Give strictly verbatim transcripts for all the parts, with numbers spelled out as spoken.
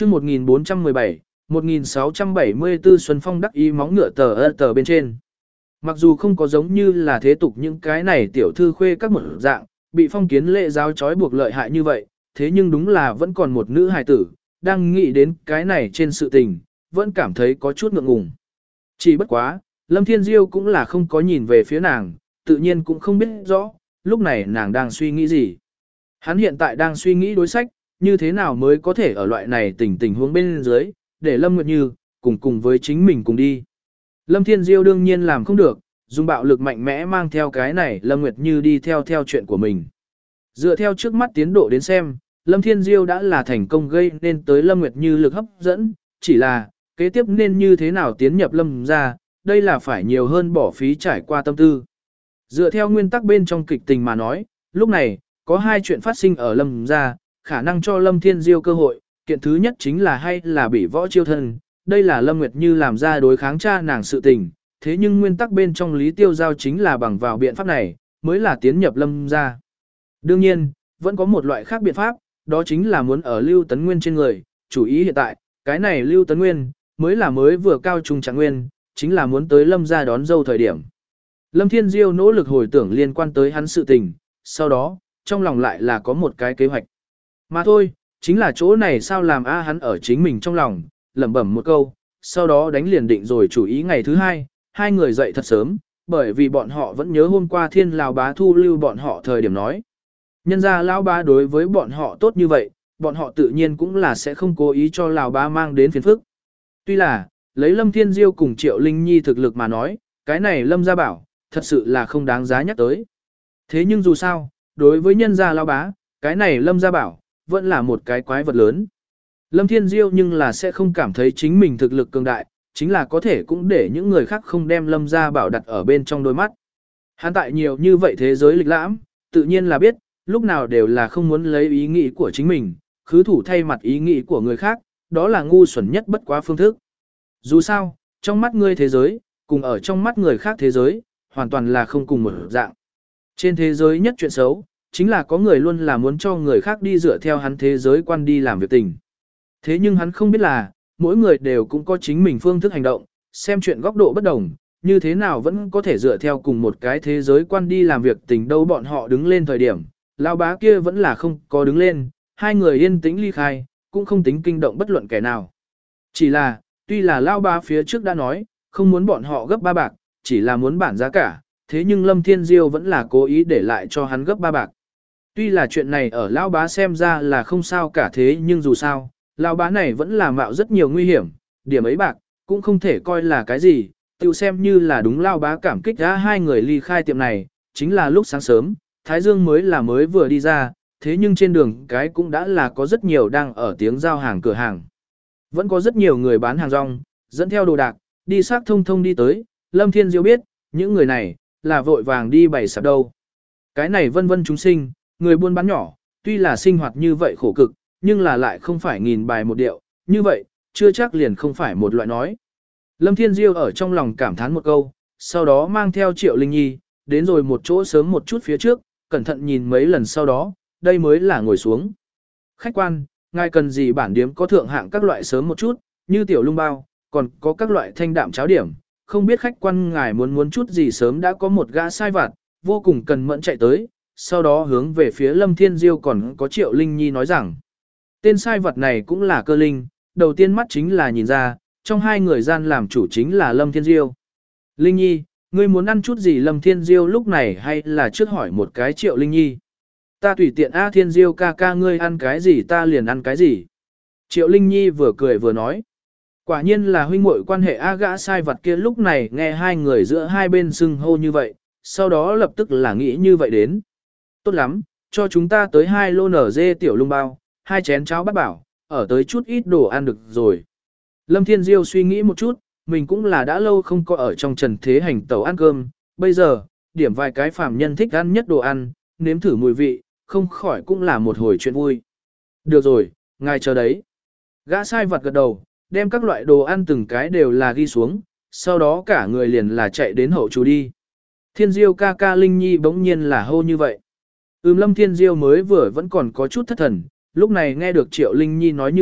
chương một nghìn bốn trăm mười bảy, một nghìn sáu trăm bảy mươi tư Xuân Phong đắc ý móng ngựa tờ ơ tờ bên trên. Mặc dù không có giống như là thế tục những cái này tiểu thư khuê các một dạng, bị phong kiến lệ giáo trói buộc lợi hại như vậy, thế nhưng đúng là vẫn còn một nữ hài tử, đang nghĩ đến cái này trên sự tình, vẫn cảm thấy có chút ngượng ngùng. Chỉ bất quá, Lâm Thiên Diêu cũng là không có nhìn về phía nàng, tự nhiên cũng không biết rõ, lúc này nàng đang suy nghĩ gì. Hắn hiện tại đang suy nghĩ đối sách, như thế nào mới có thể ở loại này tình tình huống bên dưới, để Lâm Nguyệt Như, cùng cùng với chính mình cùng đi. Lâm Thiên Diêu đương nhiên làm không được, dùng bạo lực mạnh mẽ mang theo cái này Lâm Nguyệt Như đi theo theo chuyện của mình. Dựa theo trước mắt tiến độ đến xem, Lâm Thiên Diêu đã là thành công gây nên tới Lâm Nguyệt Như lực hấp dẫn, chỉ là, kế tiếp nên như thế nào tiến nhập Lâm ra, đây là phải nhiều hơn bỏ phí trải qua tâm tư. Dựa theo nguyên tắc bên trong kịch tình mà nói, lúc này, có hai chuyện phát sinh ở Lâm ra, khả năng cho Lâm Thiên Diêu cơ hội, kiện thứ nhất chính là hay là bị võ chiêu thân, đây là Lâm Nguyệt Như làm ra đối kháng cha nàng sự tình, thế nhưng nguyên tắc bên trong Lý Tiêu Giao chính là bằng vào biện pháp này, mới là tiến nhập Lâm ra. Đương nhiên, vẫn có một loại khác biện pháp, đó chính là muốn ở Lưu Tấn Nguyên trên người, chủ ý hiện tại, cái này Lưu Tấn Nguyên, mới là mới vừa cao trung trạng nguyên, chính là muốn tới Lâm ra đón dâu thời điểm. Lâm Thiên Diêu nỗ lực hồi tưởng liên quan tới hắn sự tình, sau đó, trong lòng lại là có một cái kế hoạch. Mà thôi, chính là chỗ này sao làm a hắn ở chính mình trong lòng, lẩm bẩm một câu, sau đó đánh liền định rồi chủ ý ngày thứ hai, hai người dậy thật sớm, bởi vì bọn họ vẫn nhớ hôm qua thiên lão bá thu lưu bọn họ thời điểm nói. Nhân ra lão bá đối với bọn họ tốt như vậy, bọn họ tự nhiên cũng là sẽ không cố ý cho lão bá mang đến phiền phức. Tuy là, lấy Lâm Thiên Diêu cùng Triệu Linh Nhi thực lực mà nói, cái này Lâm gia bảo, thật sự là không đáng giá nhắc tới. Thế nhưng dù sao, đối với nhân gia lão bá, cái này Lâm gia bảo, vẫn là một cái quái vật lớn. Lâm Thiên Diêu nhưng là sẽ không cảm thấy chính mình thực lực cường đại, chính là có thể cũng để những người khác không đem Lâm gia bảo đặt ở bên trong đôi mắt. Hắn tại nhiều như vậy thế giới lịch lãm, tự nhiên là biết, lúc nào đều là không muốn lấy ý nghĩ của chính mình, khứ thủ thay mặt ý nghĩ của người khác, đó là ngu xuẩn nhất bất quá phương thức. Dù sao, trong mắt ngươi thế giới, cùng ở trong mắt người khác thế giới, hoàn toàn là không cùng một dạng. Trên thế giới nhất chuyện xấu, chính là có người luôn là muốn cho người khác đi dựa theo hắn thế giới quan đi làm việc tình. Thế nhưng hắn không biết là, mỗi người đều cũng có chính mình phương thức hành động, xem chuyện góc độ bất đồng, như thế nào vẫn có thể dựa theo cùng một cái thế giới quan đi làm việc tình đâu bọn họ đứng lên thời điểm. Lão bá kia vẫn là không có đứng lên, hai người yên tĩnh ly khai, cũng không tính kinh động bất luận kẻ nào. Chỉ là, tuy là Lão bá phía trước đã nói, không muốn bọn họ gấp ba bạc, chỉ là muốn bản giá cả, thế nhưng Lâm Thiên Diêu vẫn là cố ý để lại cho hắn gấp ba bạc. Tuy là chuyện này ở Lão bá xem ra là không sao cả thế nhưng dù sao, Lão bá này vẫn là mạo rất nhiều nguy hiểm, điểm ấy bạc, cũng không thể coi là cái gì, tự xem như là đúng Lão bá cảm kích ra hai người ly khai tiệm này, chính là lúc sáng sớm, Thái Dương mới là mới vừa đi ra, thế nhưng trên đường cái cũng đã là có rất nhiều đang ở tiếng giao hàng cửa hàng. Vẫn có rất nhiều người bán hàng rong, dẫn theo đồ đạc, đi sát thông thông đi tới, Lâm Thiên Diêu biết, những người này, là vội vàng đi bày sạp đâu. Cái này vân vân chúng sinh, người buôn bán nhỏ, tuy là sinh hoạt như vậy khổ cực, nhưng là lại không phải nghìn bài một điệu, như vậy, chưa chắc liền không phải một loại nói. Lâm Thiên Diêu ở trong lòng cảm thán một câu, sau đó mang theo Triệu Linh Nhi, đến rồi một chỗ sớm một chút phía trước, cẩn thận nhìn mấy lần sau đó, đây mới là ngồi xuống. Khách quan, ngài cần gì bản điếm có thượng hạng các loại sớm một chút, như tiểu lung bao, còn có các loại thanh đạm cháo điểm, không biết khách quan ngài muốn muốn chút gì sớm đã có một gã sai vặt, vô cùng cần mẫn chạy tới, sau đó hướng về phía Lâm Thiên Diêu còn có Triệu Linh Nhi nói rằng, tên sai vật này cũng là Cơ Linh, đầu tiên mắt chính là nhìn ra, trong hai người gian làm chủ chính là Lâm Thiên Diêu. Linh Nhi, ngươi muốn ăn chút gì Lâm Thiên Diêu lúc này hay là trước hỏi một cái Triệu Linh Nhi? Ta tùy tiện A Thiên Diêu ca ca ngươi ăn cái gì ta liền ăn cái gì. Triệu Linh Nhi vừa cười vừa nói. Quả nhiên là huynh muội quan hệ A gã sai vật kia lúc này nghe hai người giữa hai bên xưng hô như vậy, sau đó lập tức là nghĩ như vậy đến. Tốt lắm, cho chúng ta tới hai lô nở dê tiểu lung bao, hai chén cháo bát bảo, ở tới chút ít đồ ăn được rồi. Lâm Thiên Diêu suy nghĩ một chút, mình cũng là đã lâu không có ở trong trần thế hành tẩu ăn cơm, bây giờ, điểm vài cái phàm nhân thích ăn nhất đồ ăn, nếm thử mùi vị, không khỏi cũng là một hồi chuyện vui. Được rồi, ngài chờ đấy. Gã sai vặt gật đầu, đem các loại đồ ăn từng cái đều là ghi xuống, sau đó cả người liền là chạy đến hậu chú đi. Thiên Diêu ca ca Linh Nhi bỗng nhiên là hô như vậy. Ừm Lâm Thiên Diêu mới vừa vẫn còn có chút thất thần, lúc này nghe được Triệu Linh Nhi nói như vậy,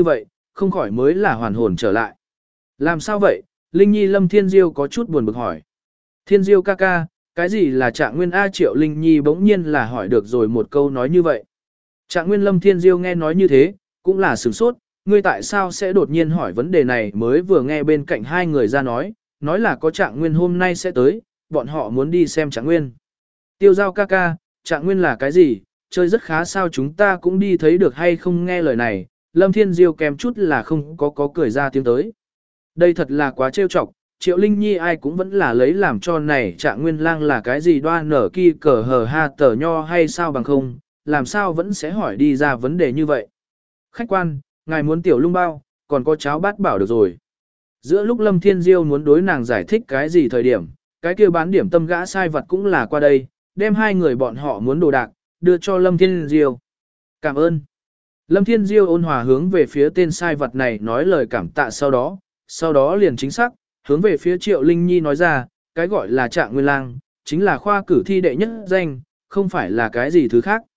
không khỏi mới là hoàn hồn trở lại. Làm sao vậy? Linh Nhi Lâm Thiên Diêu có chút buồn bực hỏi. Thiên Diêu ca ca, cái gì là Trạng Nguyên A? Triệu Linh Nhi bỗng nhiên là hỏi được rồi một câu nói như vậy. Trạng Nguyên Lâm Thiên Diêu nghe nói như thế, cũng là sửng sốt, ngươi tại sao sẽ đột nhiên hỏi vấn đề này? Mới vừa nghe bên cạnh hai người ra nói, nói là có Trạng Nguyên hôm nay sẽ tới, bọn họ muốn đi xem Trạng Nguyên. Tiêu Giao ca ca, Trạng Nguyên là cái gì? Chơi rất khá sao, chúng ta cũng đi thấy được hay không? Nghe lời này, Lâm Thiên Diêu kèm chút là không có có cười ra tiếng tới. Đây thật là quá trêu chọc, Triệu Linh Nhi ai cũng vẫn là lấy làm cho này Trạng Nguyên lang là cái gì đoan nở kỳ cờ hờ ha tờ nho hay sao bằng không, làm sao vẫn sẽ hỏi đi ra vấn đề như vậy. Khách quan, ngài muốn tiểu lung bao, còn có cháo bát bảo được rồi. Giữa lúc Lâm Thiên Diêu muốn đối nàng giải thích cái gì thời điểm, cái kia bán điểm tâm gã sai vật cũng là qua đây, đem hai người bọn họ muốn đồ đạc, đưa cho Lâm Thiên Diêu. Cảm ơn. Lâm Thiên Diêu ôn hòa hướng về phía tên sai vật này nói lời cảm tạ, sau đó, sau đó liền chính xác, hướng về phía Triệu Linh Nhi nói ra, cái gọi là Trạng Nguyên lang, chính là khoa cử thi đệ nhất danh, không phải là cái gì thứ khác.